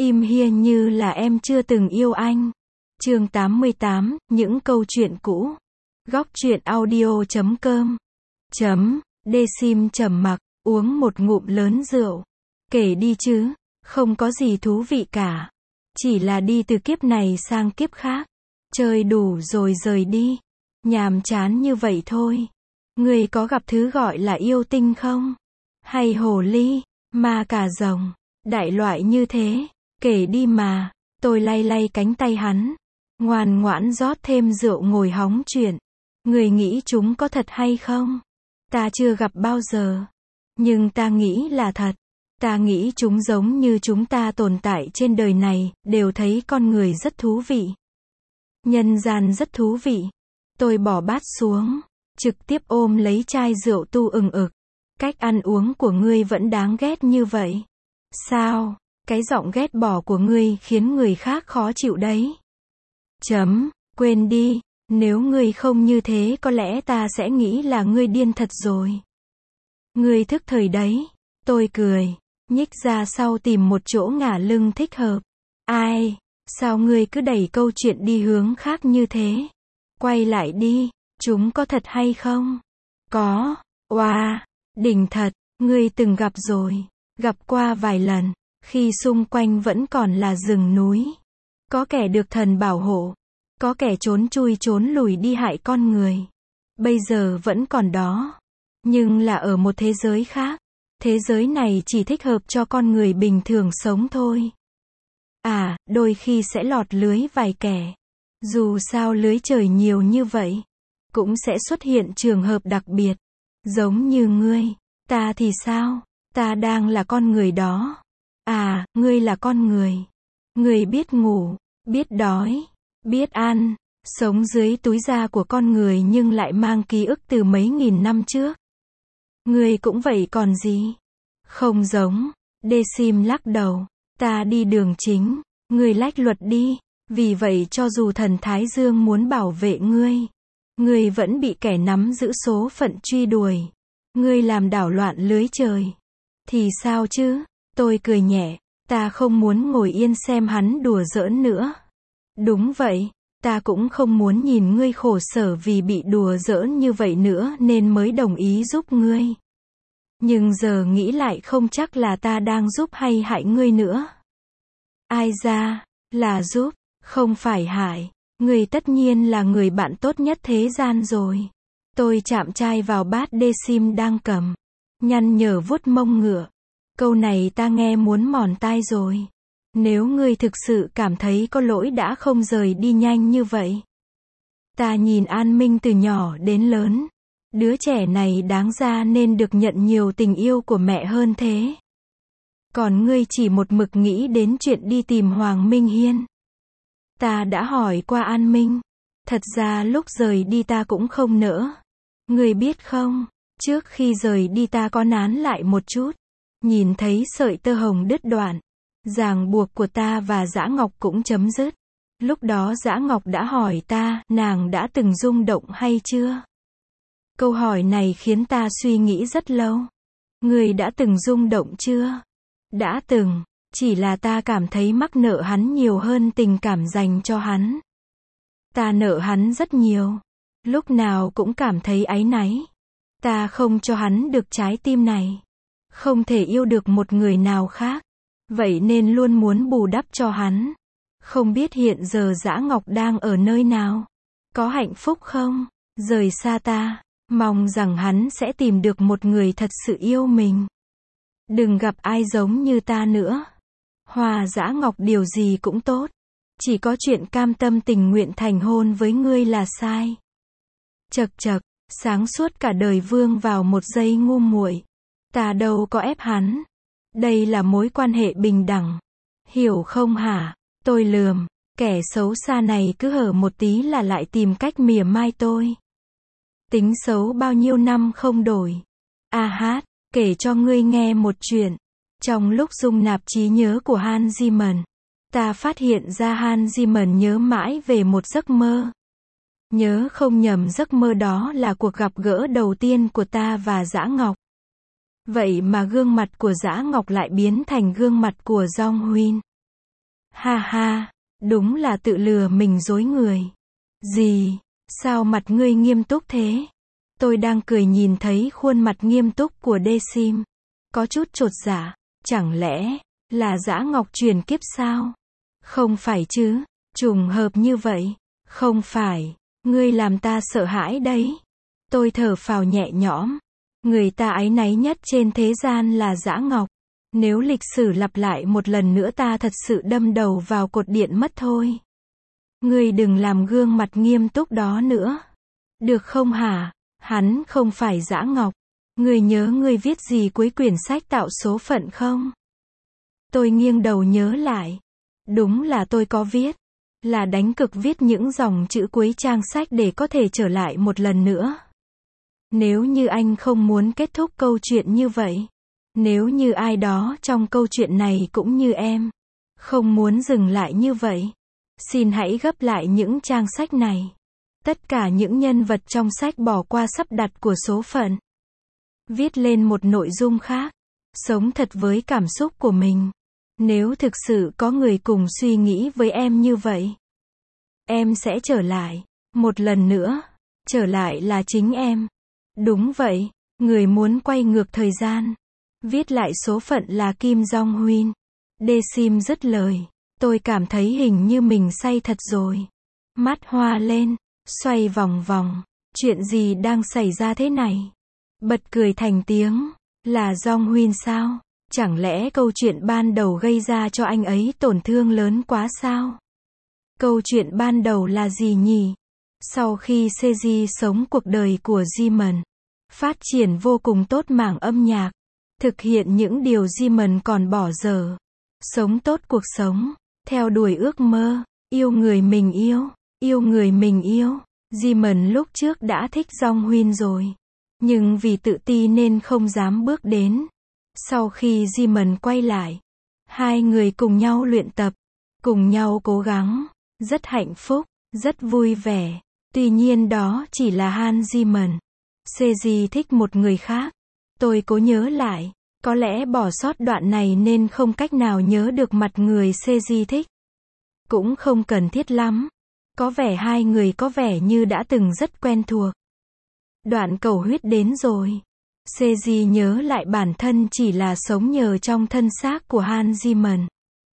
Im hiên như là em chưa từng yêu anh. Chương 88, những câu chuyện cũ. Góc truyện audio.com. Dsim trầm mặc, uống một ngụm lớn rượu. Kể đi chứ, không có gì thú vị cả. Chỉ là đi từ kiếp này sang kiếp khác. Chơi đủ rồi rời đi. Nhàm chán như vậy thôi. Người có gặp thứ gọi là yêu tinh không? Hay hồ ly, ma cà rồng, đại loại như thế. Kể đi mà. Tôi lay lay cánh tay hắn. Ngoan ngoãn rót thêm rượu ngồi hóng chuyện. Người nghĩ chúng có thật hay không? Ta chưa gặp bao giờ. Nhưng ta nghĩ là thật. Ta nghĩ chúng giống như chúng ta tồn tại trên đời này, đều thấy con người rất thú vị. Nhân gian rất thú vị. Tôi bỏ bát xuống, trực tiếp ôm lấy chai rượu tu ừng ực. Cách ăn uống của ngươi vẫn đáng ghét như vậy. Sao? Cái giọng ghét bỏ của ngươi khiến người khác khó chịu đấy. Quên đi, nếu ngươi không như thế có lẽ ta sẽ nghĩ là ngươi điên thật rồi. Ngươi thức thời đấy. Tôi cười, nhích ra sau tìm một chỗ ngả lưng thích hợp. Ai? Sao ngươi cứ đẩy câu chuyện đi hướng khác như thế? Quay lại đi, chúng có thật hay không? Có. Wow, đỉnh thật, ngươi từng gặp rồi. Gặp qua vài lần, khi xung quanh vẫn còn là rừng núi. Có kẻ được thần bảo hộ. Có kẻ trốn chui trốn lùi đi hại con người. Bây giờ vẫn còn đó. Nhưng là ở một thế giới khác. Thế giới này chỉ thích hợp cho con người bình thường sống thôi. À, đôi khi sẽ lọt lưới vài kẻ. Dù sao lưới trời nhiều như vậy, cũng sẽ xuất hiện trường hợp đặc biệt. Giống như ngươi. Ta thì sao? Ta đang là con người đó. À, ngươi là con người. Ngươi biết ngủ, biết đói, biết ăn, sống dưới túi da của con người nhưng lại mang ký ức từ mấy nghìn năm trước. Ngươi cũng vậy còn gì? Không giống. Dsim lắc đầu. Ta đi đường chính, ngươi lách luật đi. Vì vậy cho dù thần Thái Dương muốn bảo vệ ngươi vẫn bị kẻ nắm giữ số phận truy đuổi. Ngươi làm đảo loạn lưới trời. Thì sao chứ? Tôi cười nhẹ. Ta không muốn ngồi yên xem hắn đùa giỡn nữa. Đúng vậy, ta cũng không muốn nhìn ngươi khổ sở vì bị đùa giỡn như vậy nữa nên mới đồng ý giúp ngươi. Nhưng giờ nghĩ lại không chắc là ta đang giúp hay hại ngươi nữa. Ai ra, là giúp, không phải hại. Ngươi tất nhiên là người bạn tốt nhất thế gian rồi. Tôi chạm chai vào bát Dsim đang cầm. Nhăn nhở vuốt mông ngựa. Câu này ta nghe muốn mòn tai rồi. Nếu ngươi thực sự cảm thấy có lỗi đã không rời đi nhanh như vậy. Ta nhìn An Minh từ nhỏ đến lớn. Đứa trẻ này đáng ra nên được nhận nhiều tình yêu của mẹ hơn thế. Còn ngươi chỉ một mực nghĩ đến chuyện đi tìm Hoàng Minh Hiên. Ta đã hỏi qua An Minh. Thật ra lúc rời đi ta cũng không nỡ. Ngươi biết không, trước khi rời đi ta có nán lại một chút. Nhìn thấy sợi tơ hồng đứt đoạn. Ràng buộc của ta và Dã Ngọc cũng chấm dứt. Lúc đó Dã Ngọc đã hỏi ta, nàng đã từng rung động hay chưa? Câu hỏi này khiến ta suy nghĩ rất lâu. Ngươi đã từng rung động chưa? Đã từng, chỉ là ta cảm thấy mắc nợ hắn nhiều hơn tình cảm dành cho hắn. Ta nợ hắn rất nhiều. Lúc nào cũng cảm thấy áy náy. Ta không cho hắn được trái tim này. Không thể yêu được một người nào khác. Vậy nên luôn muốn bù đắp cho hắn. Không biết hiện giờ Dã Ngọc đang ở nơi nào? Có hạnh phúc không? Rời xa ta. Mong rằng hắn sẽ tìm được một người thật sự yêu mình. Đừng gặp ai giống như ta nữa. Hòa Dã Ngọc điều gì cũng tốt. Chỉ có chuyện cam tâm tình nguyện thành hôn với ngươi là sai. Chậc chậc, sáng suốt cả đời vương vào một giây ngu muội. Ta đâu có ép hắn. Đây là mối quan hệ bình đẳng. Hiểu không hả? Tôi lườm. Kẻ xấu xa này cứ hở một tí là lại tìm cách mỉa mai tôi. Tính xấu bao nhiêu năm không đổi. A hát, kể cho ngươi nghe một chuyện. Trong lúc dung nạp trí nhớ của Hans Zimmer, ta phát hiện ra Hans Zimmer nhớ mãi về một giấc mơ. Nhớ không nhầm giấc mơ đó là cuộc gặp gỡ đầu tiên của ta và Dã Ngọc. Vậy mà gương mặt của Dã Ngọc lại biến thành gương mặt của Jong Huynh. Ha ha, đúng là tự lừa mình dối người. Gì? Sao mặt ngươi nghiêm túc thế? Tôi đang cười nhìn thấy khuôn mặt nghiêm túc của Decim. Có chút chột dạ, chẳng lẽ là Dã Ngọc truyền kiếp sao? Không phải chứ, trùng hợp như vậy. Không phải, ngươi làm ta sợ hãi đấy. Tôi thở phào nhẹ nhõm. Người ta áy náy nhất trên thế gian là Dã Ngọc. Nếu lịch sử lặp lại một lần nữa ta thật sự đâm đầu vào cột điện mất thôi. Ngươi đừng làm gương mặt nghiêm túc đó nữa. Được không hả? Hắn không phải Dã Ngọc. Ngươi nhớ ngươi viết gì cuối quyển sách tạo số phận không? Tôi nghiêng đầu nhớ lại. Đúng là tôi có viết. Là đánh cực viết những dòng chữ cuối trang sách để có thể trở lại một lần nữa. Nếu như anh không muốn kết thúc câu chuyện như vậy. Nếu như ai đó trong câu chuyện này cũng như em. Không muốn dừng lại như vậy. Xin hãy gấp lại những trang sách này. Tất cả những nhân vật trong sách bỏ qua sắp đặt của số phận. Viết lên một nội dung khác. Sống thật với cảm xúc của mình. Nếu thực sự có người cùng suy nghĩ với em như vậy. Em sẽ trở lại. Một lần nữa. Trở lại là chính em. Đúng vậy. Người muốn quay ngược thời gian. Viết lại số phận là Kim Jong Huynh. Decim dứt lời. Tôi cảm thấy hình như mình say thật rồi. Mắt hoa lên. Xoay vòng vòng. Chuyện gì đang xảy ra thế này? Bật cười thành tiếng. Là Jong Huynh sao? Chẳng lẽ câu chuyện ban đầu gây ra cho anh ấy tổn thương lớn quá sao? Câu chuyện ban đầu là gì nhỉ? Sau khi Seji sống cuộc đời của Jimin, phát triển vô cùng tốt mảng âm nhạc, thực hiện những điều Jimin còn bỏ dở, sống tốt cuộc sống, theo đuổi ước mơ, yêu người mình yêu người mình yêu. Jimin lúc trước đã thích Jong Huynh rồi, nhưng vì tự ti nên không dám bước đến. Sau khi Jimin quay lại, hai người cùng nhau luyện tập, cùng nhau cố gắng, rất hạnh phúc, rất vui vẻ. Tuy nhiên đó chỉ là Han Jimin. Seji thích một người khác. Tôi cố nhớ lại, có lẽ bỏ sót đoạn này nên không cách nào nhớ được mặt người Seji thích. Cũng không cần thiết lắm. Có vẻ hai người có vẻ như đã từng rất quen thuộc. Đoạn cầu huyết đến rồi. Seji nhớ lại bản thân chỉ là sống nhờ trong thân xác của Han Jimin.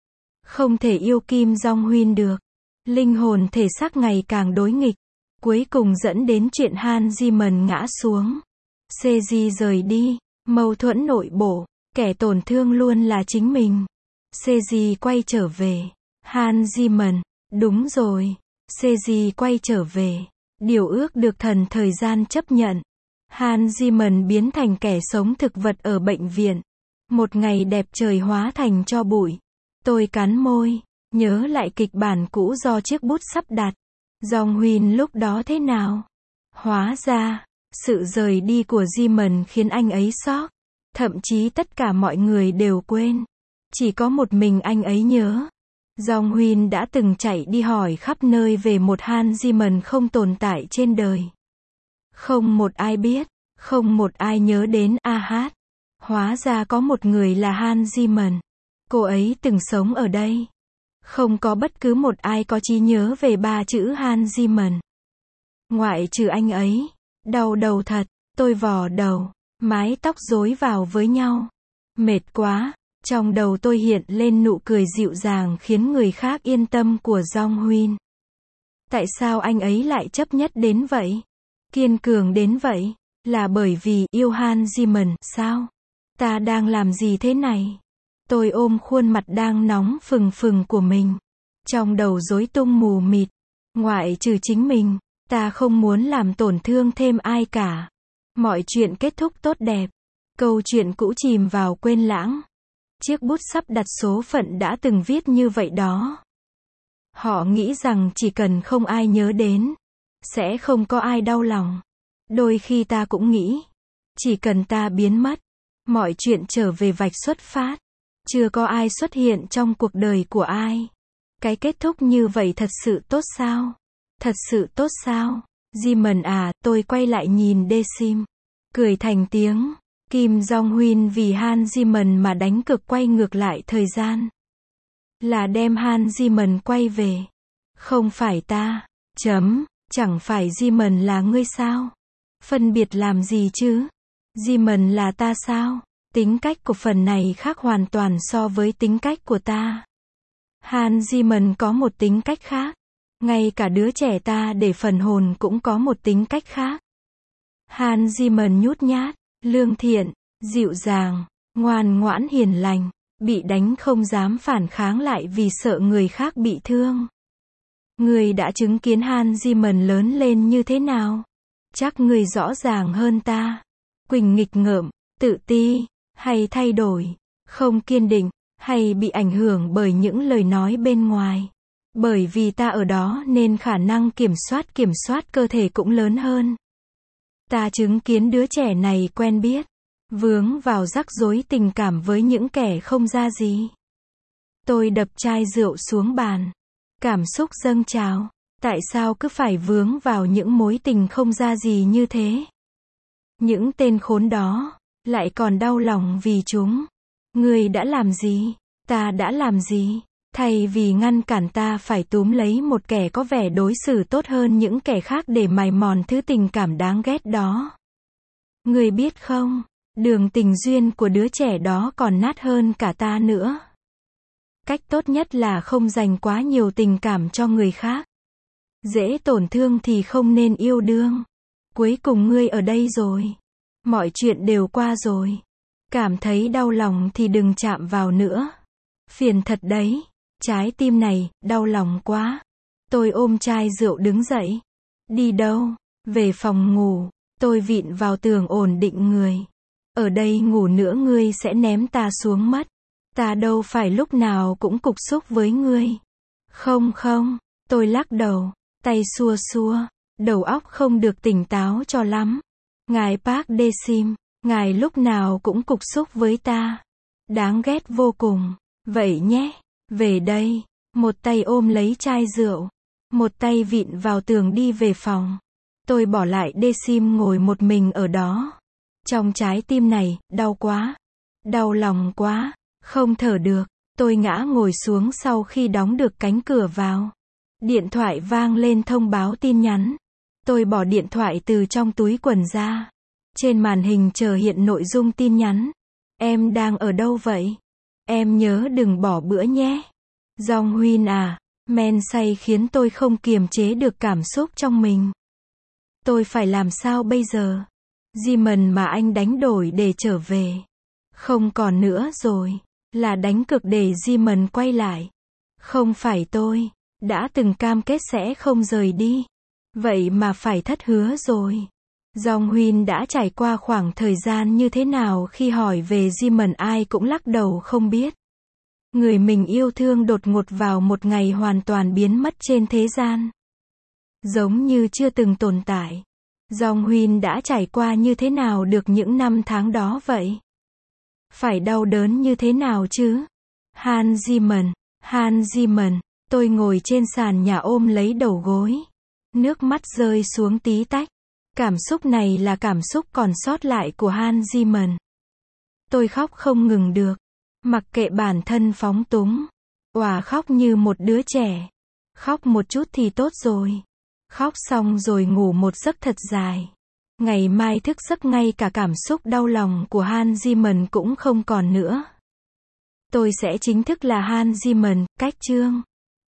Không thể yêu Kim Jong Huynh được. Linh hồn thể xác ngày càng đối nghịch. Cuối cùng dẫn đến chuyện Han Jimin ngã xuống. Seji rời đi. Mâu thuẫn nội bộ. Kẻ tổn thương luôn là chính mình. Seji quay trở về. Han Jimin. Đúng rồi. Seji quay trở về. Điều ước được thần thời gian chấp nhận. Han Jimin biến thành kẻ sống thực vật ở bệnh viện. Một ngày đẹp trời hóa thành tro bụi. Tôi cắn môi. Nhớ lại kịch bản cũ do chiếc bút sắp đặt. Jong Huynh lúc đó thế nào? Hóa ra, sự rời đi của Jimin khiến anh ấy sốc. Thậm chí tất cả mọi người đều quên. Chỉ có một mình anh ấy nhớ. Jong Huynh đã từng chạy đi hỏi khắp nơi về một Han Jimin không tồn tại trên đời. Không một ai biết, không một ai nhớ đến hát. Hóa ra có một người là Han Jimin. Cô ấy từng sống ở đây. Không có bất cứ một ai có trí nhớ về ba chữ Han Jimin. Ngoại trừ anh ấy. Đau đầu thật, tôi vò đầu, mái tóc rối vào với nhau. Mệt quá, trong đầu tôi hiện lên nụ cười dịu dàng khiến người khác yên tâm của Jong Huynh. Tại sao anh ấy lại chấp nhất đến vậy? Kiên cường đến vậy? Là bởi vì yêu Han Jimin, sao? Ta đang làm gì thế này? Tôi ôm khuôn mặt đang nóng phừng phừng của mình. Trong đầu rối tung mù mịt. Ngoại trừ chính mình, ta không muốn làm tổn thương thêm ai cả. Mọi chuyện kết thúc tốt đẹp. Câu chuyện cũ chìm vào quên lãng. Chiếc bút sắp đặt số phận đã từng viết như vậy đó. Họ nghĩ rằng chỉ cần không ai nhớ đến, sẽ không có ai đau lòng. Đôi khi ta cũng nghĩ, chỉ cần ta biến mất, mọi chuyện trở về vạch xuất phát. Chưa có ai xuất hiện trong cuộc đời của ai. Cái kết thúc như vậy thật sự tốt sao? Thật sự tốt sao? Jimin à, tôi quay lại nhìn Decim. Cười thành tiếng. Kim Jong Huynh vì Han Jimin mà đánh cực quay ngược lại thời gian. là đem Han Jimon quay về. Không phải ta. Chẳng phải Jimon là ngươi sao? Phân biệt làm gì chứ? Jimon là ta sao? Tính cách của phần này khác hoàn toàn so với tính cách của ta. Han Jimon có một tính cách khác. Ngay cả đứa trẻ ta để phần hồn cũng có một tính cách khác. Han Jimon nhút nhát, lương thiện, dịu dàng, ngoan ngoãn hiền lành, bị đánh không dám phản kháng lại vì sợ người khác bị thương. Người đã chứng kiến Han Jimon lớn lên như thế nào? Chắc người rõ ràng hơn ta. Quỳnh nghịch ngợm, tự ti, hay thay đổi, không kiên định, hay bị ảnh hưởng bởi những lời nói bên ngoài. Bởi vì ta ở đó nên khả năng kiểm soát cơ thể cũng lớn hơn. Ta chứng kiến đứa trẻ này quen biết, vướng vào rắc rối tình cảm với những kẻ không ra gì. Tôi đập chai rượu xuống bàn. Cảm xúc dâng trào. Tại sao cứ phải vướng vào những mối tình không ra gì như thế? Những tên khốn đó, lại còn đau lòng vì chúng. Người đã làm gì? Ta đã làm gì? Thay vì ngăn cản ta phải túm lấy một kẻ có vẻ đối xử tốt hơn những kẻ khác để mài mòn thứ tình cảm đáng ghét đó. Người biết không, đường tình duyên của đứa trẻ đó còn nát hơn cả ta nữa. Cách tốt nhất là không dành quá nhiều tình cảm cho người khác. Dễ tổn thương thì không nên yêu đương. Cuối cùng ngươi ở đây rồi. Mọi chuyện đều qua rồi. Cảm thấy đau lòng thì đừng chạm vào nữa. Phiền thật đấy. Trái tim này, đau lòng quá. Tôi ôm chai rượu đứng dậy. Đi đâu? Về phòng ngủ. Tôi vịn vào tường ổn định người. Ở đây ngủ nữa ngươi sẽ ném ta xuống mất. Ta đâu phải lúc nào cũng cục xúc với ngươi. Không, tôi lắc đầu, tay xua xua, đầu óc không được tỉnh táo cho lắm. Ngài Park Dae-sim, ngài lúc nào cũng cục xúc với ta. Đáng ghét vô cùng. Vậy nhé, về đây. Một tay ôm lấy chai rượu, một tay vịn vào tường đi về phòng. Tôi bỏ lại Dae-sim ngồi một mình ở đó. Trong trái tim này, đau quá. Đau lòng quá. Không thở được, tôi ngã ngồi xuống sau khi đóng được cánh cửa vào. Điện thoại vang lên thông báo tin nhắn. Tôi bỏ điện thoại từ trong túi quần ra. Trên màn hình chợt hiện nội dung tin nhắn. Em đang ở đâu vậy? Em nhớ đừng bỏ bữa nhé. Jong Huynh à, men say khiến tôi không kiềm chế được cảm xúc trong mình. Tôi phải làm sao bây giờ? Jimon mà anh đánh đổi để trở về. Không còn nữa rồi. Là đánh cược để Jimon quay lại. Không phải tôi. Đã từng cam kết sẽ không rời đi. Vậy mà phải thất hứa rồi. Jong Huynh đã trải qua khoảng thời gian như thế nào khi hỏi về Jimon ai cũng lắc đầu không biết. Người mình yêu thương đột ngột vào một ngày hoàn toàn biến mất trên thế gian. Giống như chưa từng tồn tại. Jong Huynh đã trải qua như thế nào được những năm tháng đó vậy? Phải đau đớn như thế nào chứ? Han Jimon, tôi ngồi trên sàn nhà ôm lấy đầu gối. Nước mắt rơi xuống tí tách. Cảm xúc này là cảm xúc còn sót lại của Han Jimon. Tôi khóc không ngừng được. Mặc kệ bản thân phóng túng. Òa khóc như một đứa trẻ. Khóc một chút thì tốt rồi. Khóc xong rồi ngủ một giấc thật dài. Ngày mai thức giấc ngay cả cảm xúc đau lòng của Han Jimon cũng không còn nữa. Tôi sẽ chính thức là Han Jimon, cách chương.